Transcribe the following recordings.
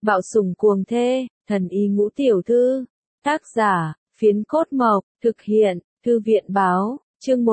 Bạo sủng cuồng thê, thần y ngũ tiểu thư. Tác giả, Phiến Cốt Mộc, thực hiện, Thư viện báo, chương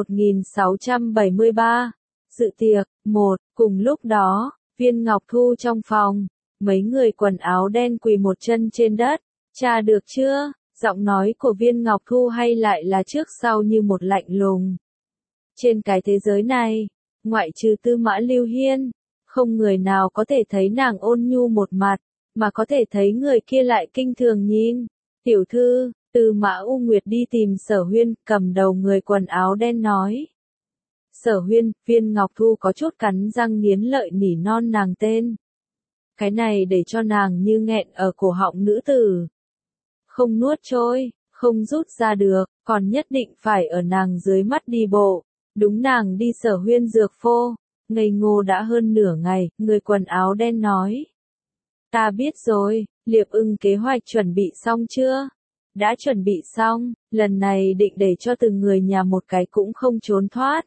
1673. Dự tiệc, 1, cùng lúc đó, Viên Ngọc Thu trong phòng, mấy người quần áo đen quỳ một chân trên đất. Tra được chưa? Giọng nói của Viên Ngọc Thu hay lại là trước sau như một lạnh lùng. Trên cái thế giới này, ngoại trừ Tư Mã Lưu Hiên, không người nào có thể thấy nàng ôn nhu một mặt, mà có thể thấy người kia lại kinh thường nhìn. Tiểu thư, Tư Mã U Nguyệt đi tìm Sở Huyên, cầm đầu người quần áo đen nói. Sở Huyên, Viên Ngọc Thu có chút cắn răng nghiến lợi nỉ non nàng tên. Cái này để cho nàng như nghẹn ở cổ họng nữ tử. Không nuốt trôi, không rút ra được, còn nhất định phải ở nàng dưới mắt đi bộ. Đúng nàng đi Sở Huyên dược phô, ngây ngô đã hơn nửa ngày, người quần áo đen nói. Ta biết rồi, Liệp Ưng kế hoạch chuẩn bị xong chưa? Đã chuẩn bị xong, lần này định để cho từng người nhà một cái cũng không trốn thoát.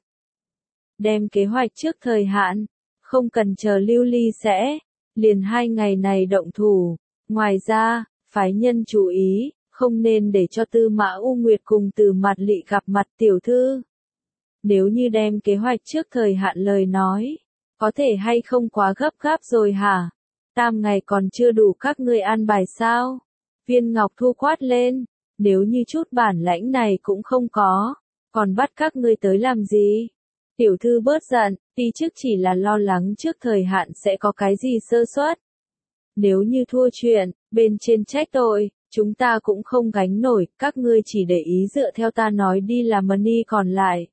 Đem kế hoạch trước thời hạn, không cần chờ Lưu Ly sẽ, liền 2 ngày này động thủ. Ngoài ra, phái nhân chú ý, không nên để cho Tư Mã U Nguyệt cùng Từ Mạt Lị gặp mặt tiểu thư. Nếu như đem kế hoạch trước thời hạn lời nói, có thể hay không quá gấp gáp rồi hả? 3 ngày còn chưa đủ các ngươi an bài sao? Viên Ngọc Thu quát lên, nếu như chút bản lãnh này cũng không có, còn bắt các ngươi tới làm gì? Tiểu thư bớt giận, tí trước chỉ là lo lắng trước thời hạn sẽ có cái gì sơ suất. Nếu như thua chuyện, bên trên trách tội, chúng ta cũng không gánh nổi, các ngươi chỉ để ý dựa theo ta nói đi làm money còn lại.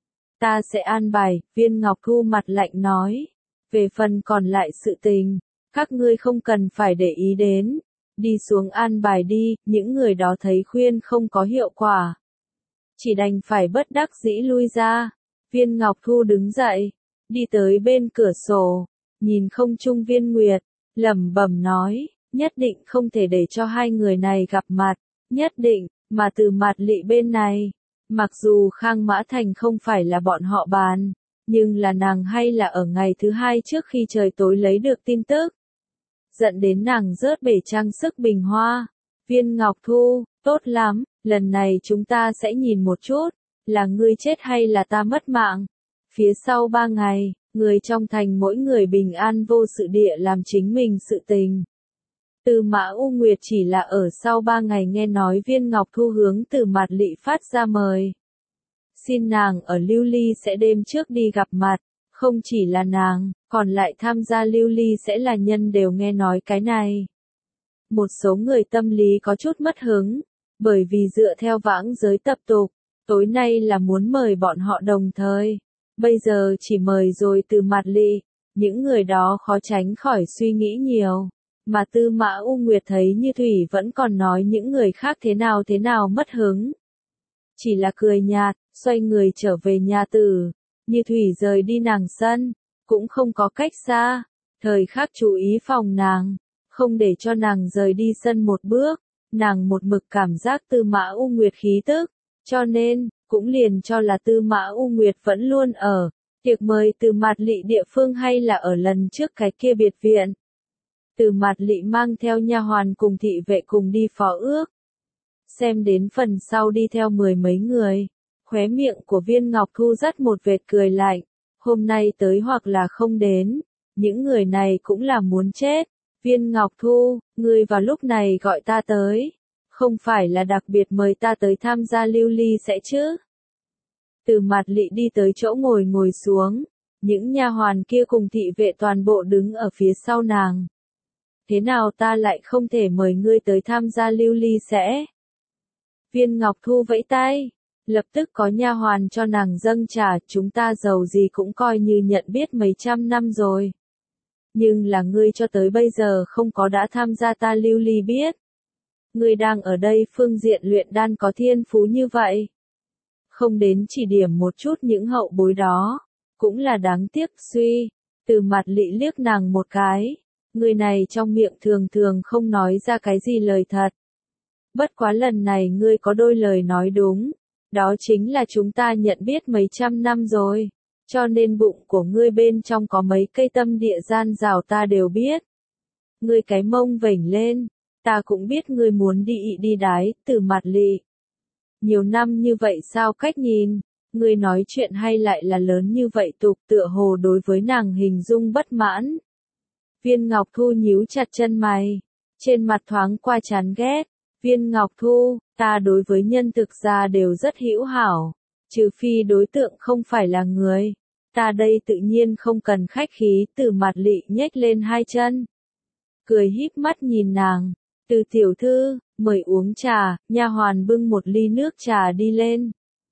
Ta sẽ an bài, Viên Ngọc Thu mặt lạnh nói. Về phần còn lại sự tình, các ngươi không cần phải để ý đến. Đi xuống an bài đi, những người đó thấy khuyên không có hiệu quả. Chỉ đành phải bất đắc dĩ lui ra. Viên Ngọc Thu đứng dậy, đi tới bên cửa sổ, nhìn không trung Viên Nguyệt, lẩm bẩm nói, nhất định không thể để cho hai người này gặp mặt, nhất định, mà Từ Mạt Lị bên này. Mặc dù Khang Mã Thành không phải là bọn họ bàn, nhưng là nàng hay là ở ngày thứ 2 trước khi trời tối lấy được tin tức. Giận đến nàng rớt bể trang sức bình hoa. Viên Ngọc Thu, tốt lắm, lần này chúng ta sẽ nhìn một chút, là ngươi chết hay là ta mất mạng. Phía sau 3 ngày, người trong thành mỗi người bình an vô sự địa làm chính mình sự tình. Tư Mã U Nguyệt chỉ là ở sau 3 ngày nghe nói Viên Ngọc Thu hướng Từ Mạt Lị phát ra mời. Xin nàng ở Lưu Ly sẽ đêm trước đi gặp mặt, không chỉ là nàng, còn lại tham gia Lưu Ly sẽ là nhân đều nghe nói cái này. Một số người tâm lý có chút mất hứng, bởi vì dựa theo vãng giới tập tục, tối nay là muốn mời bọn họ đồng thời. Bây giờ chỉ mời rồi Từ Mạt Lị, những người đó khó tránh khỏi suy nghĩ nhiều. Mà Tư Mã U Nguyệt thấy Như Thủy vẫn còn nói những người khác thế nào mất hứng. Chỉ là cười nhạt, xoay người trở về nhà tử. Như Thủy rời đi nàng sân, cũng không có cách xa. Thời khắc chú ý phòng nàng, không để cho nàng rời đi sân một bước. Nàng một mực cảm giác Tư Mã U Nguyệt khí tức, cho nên, cũng liền cho là Tư Mã U Nguyệt vẫn luôn ở. Tiệc mời Từ Mạt Lị địa phương hay là ở lần trước cái kia biệt viện. Từ Mạt Lị mang theo nha hoàn cùng thị vệ cùng đi phó ước. Xem đến phần sau đi theo 10 mấy người, khóe miệng của Viên Ngọc Thu dắt một vệt cười lạnh. Hôm nay tới hoặc là không đến, những người này cũng là muốn chết. Viên Ngọc Thu, ngươi vào lúc này gọi ta tới, không phải là đặc biệt mời ta tới tham gia Lưu Ly sẽ chứ? Từ Mạt Lị đi tới chỗ ngồi xuống, những nha hoàn kia cùng thị vệ toàn bộ đứng ở phía sau nàng. Thế nào ta lại không thể mời ngươi tới tham gia Lưu Ly sẽ? Viên Ngọc Thu vẫy tay, lập tức có nha hoàn cho nàng dâng trà, chúng ta giàu gì cũng coi như nhận biết mấy trăm năm rồi. Nhưng là ngươi cho tới bây giờ không có đã tham gia ta Lưu Ly biết. Ngươi đang ở đây phương diện luyện đan có thiên phú như vậy. Không đến chỉ điểm một chút những hậu bối đó, cũng là đáng tiếc suy. Từ Mạt Lị liếc nàng một cái. Người này trong miệng thường không nói ra cái gì lời thật. Bất quá lần này ngươi có đôi lời nói đúng. Đó chính là chúng ta nhận biết mấy trăm năm rồi. Cho nên bụng của ngươi bên trong có mấy cây tâm địa gian rào ta đều biết. Ngươi cái mông vểnh lên, ta cũng biết ngươi muốn đi ị đi đái, Từ Mạt Lị. Nhiều năm như vậy sao cách nhìn, ngươi nói chuyện hay lại là lớn như vậy tục, tựa hồ đối với nàng hình dung bất mãn. Viên Ngọc Thu nhíu chặt chân mày, trên mặt thoáng qua chán ghét. Viên Ngọc Thu, ta đối với nhân thực ra đều rất hữu hảo, trừ phi đối tượng không phải là người. Ta đây tự nhiên không cần khách khí, Từ Mạt Lị nhếch lên hai chân. Cười híp mắt nhìn nàng, Từ tiểu thư, mời uống trà, nha hoàn bưng một ly nước trà đi lên.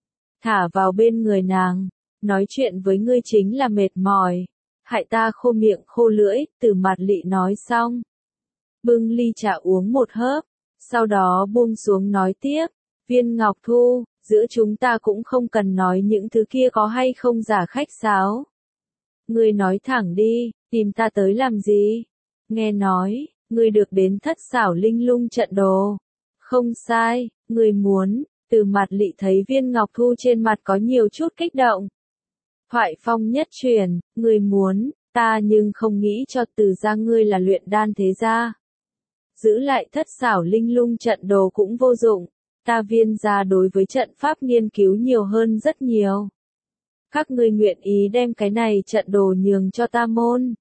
Thả vào bên người nàng, nói chuyện với ngươi chính là mệt mỏi, hại ta khô miệng khô lưỡi, Từ Mạt Lị nói xong. Bưng ly trà uống một hớp, sau đó buông xuống nói tiếp, Viên Ngọc Thu, giữa chúng ta cũng không cần nói những thứ kia có hay không giả khách sáo. Ngươi nói thẳng đi, tìm ta tới làm gì? Nghe nói, ngươi được đến Thất Xảo Linh Lung trận đồ. Không sai, ngươi muốn. Từ Mạt Lị thấy Viên Ngọc Thu trên mặt có nhiều chút kích động. Thoại phong nhất truyền, ngươi muốn, ta nhưng không nghĩ cho Từ gia ngươi là luyện đan thế gia. Giữ lại Thất Xảo Linh Lung trận đồ cũng vô dụng, ta Viên gia đối với trận pháp nghiên cứu nhiều hơn rất nhiều. Các ngươi nguyện ý đem cái này trận đồ nhường cho ta môn.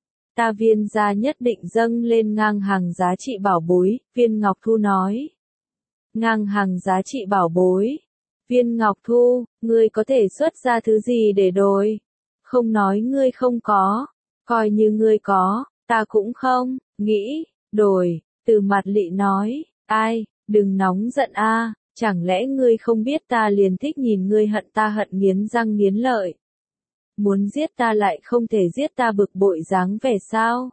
Ta Viên gia nhất định dâng lên ngang hàng giá trị bảo bối, Viên Ngọc Thu nói. Ngang hàng giá trị bảo bối. Viên Ngọc Thu, ngươi có thể xuất ra thứ gì để đổi? Không nói ngươi không có, coi như ngươi có, ta cũng không, nghĩ, đổi. Từ Mạt Lị nói, ai, đừng nóng giận a, chẳng lẽ ngươi không biết ta liền thích nhìn ngươi hận ta hận nghiến răng nghiến lợi. Muốn giết ta lại không thể giết ta bực bội dáng vẻ sao?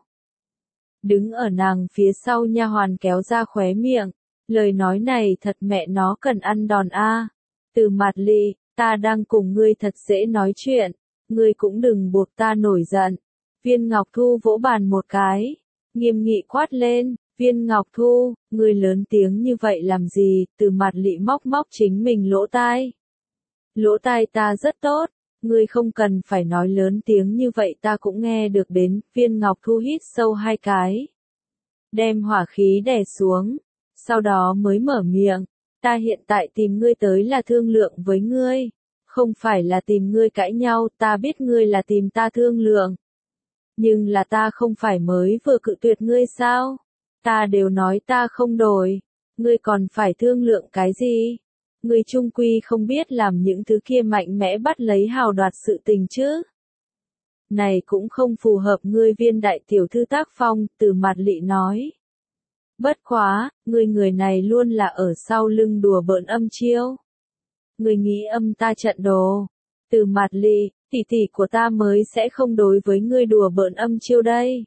Đứng ở nàng phía sau nha hoàn kéo ra khóe miệng, lời nói này thật mẹ nó cần ăn đòn a. Từ Mạt Lị, ta đang cùng ngươi thật dễ nói chuyện, ngươi cũng đừng buộc ta nổi giận. Viên Ngọc Thu vỗ bàn một cái, nghiêm nghị quát lên. Viên Ngọc Thu, ngươi lớn tiếng như vậy làm gì? Từ Mạt Lị móc móc chính mình lỗ tai. Lỗ tai ta rất tốt, ngươi không cần phải nói lớn tiếng như vậy ta cũng nghe được đến. Viên Ngọc Thu hít sâu hai cái, đem hỏa khí đè xuống, sau đó mới mở miệng. Ta hiện tại tìm ngươi tới là thương lượng với ngươi, không phải là tìm ngươi cãi nhau, ta biết ngươi là tìm ta thương lượng. Nhưng là ta không phải mới vừa cự tuyệt ngươi sao? Ta đều nói ta không đổi, ngươi còn phải thương lượng cái gì? Ngươi chung quy không biết làm những thứ kia mạnh mẽ bắt lấy hào đoạt sự tình chứ? Này cũng không phù hợp ngươi Viên đại tiểu thư tác phong, Từ Mạt Lị nói. Bất quá, ngươi người này luôn là ở sau lưng đùa bỡn âm chiêu. Ngươi nghĩ âm ta trận đồ. Từ Mạt Lị, tỷ tỷ của ta mới sẽ không đối với ngươi đùa bỡn âm chiêu đây.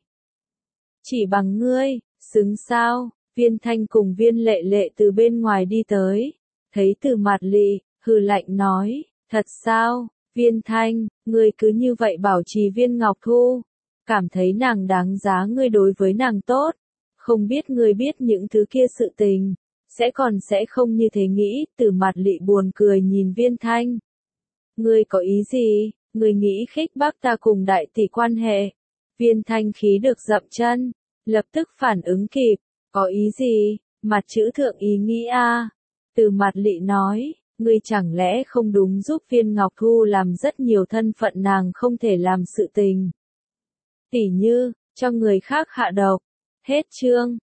Chỉ bằng ngươi. Xứng sao? Viên Thanh cùng Viên Lệ Lệ từ bên ngoài đi tới, thấy Từ Mạt Lị, hừ lạnh nói, thật sao? Viên Thanh, ngươi cứ như vậy bảo trì Viên Ngọc Thu, cảm thấy nàng đáng giá ngươi đối với nàng tốt, không biết ngươi biết những thứ kia sự tình, sẽ không như thế nghĩ. Từ Mạt Lị buồn cười nhìn Viên Thanh. Ngươi có ý gì? Ngươi nghĩ khích bác ta cùng đại tỷ quan hệ? Viên Thanh khí được dậm chân. Lập tức phản ứng kịp, có ý gì, mặt chữ thượng ý nghĩ a. Từ Mạt Lị nói, ngươi chẳng lẽ không đúng giúp Viên Ngọc Thu làm rất nhiều thân phận nàng không thể làm sự tình. Tỉ như, cho người khác hạ độc. Hết chương.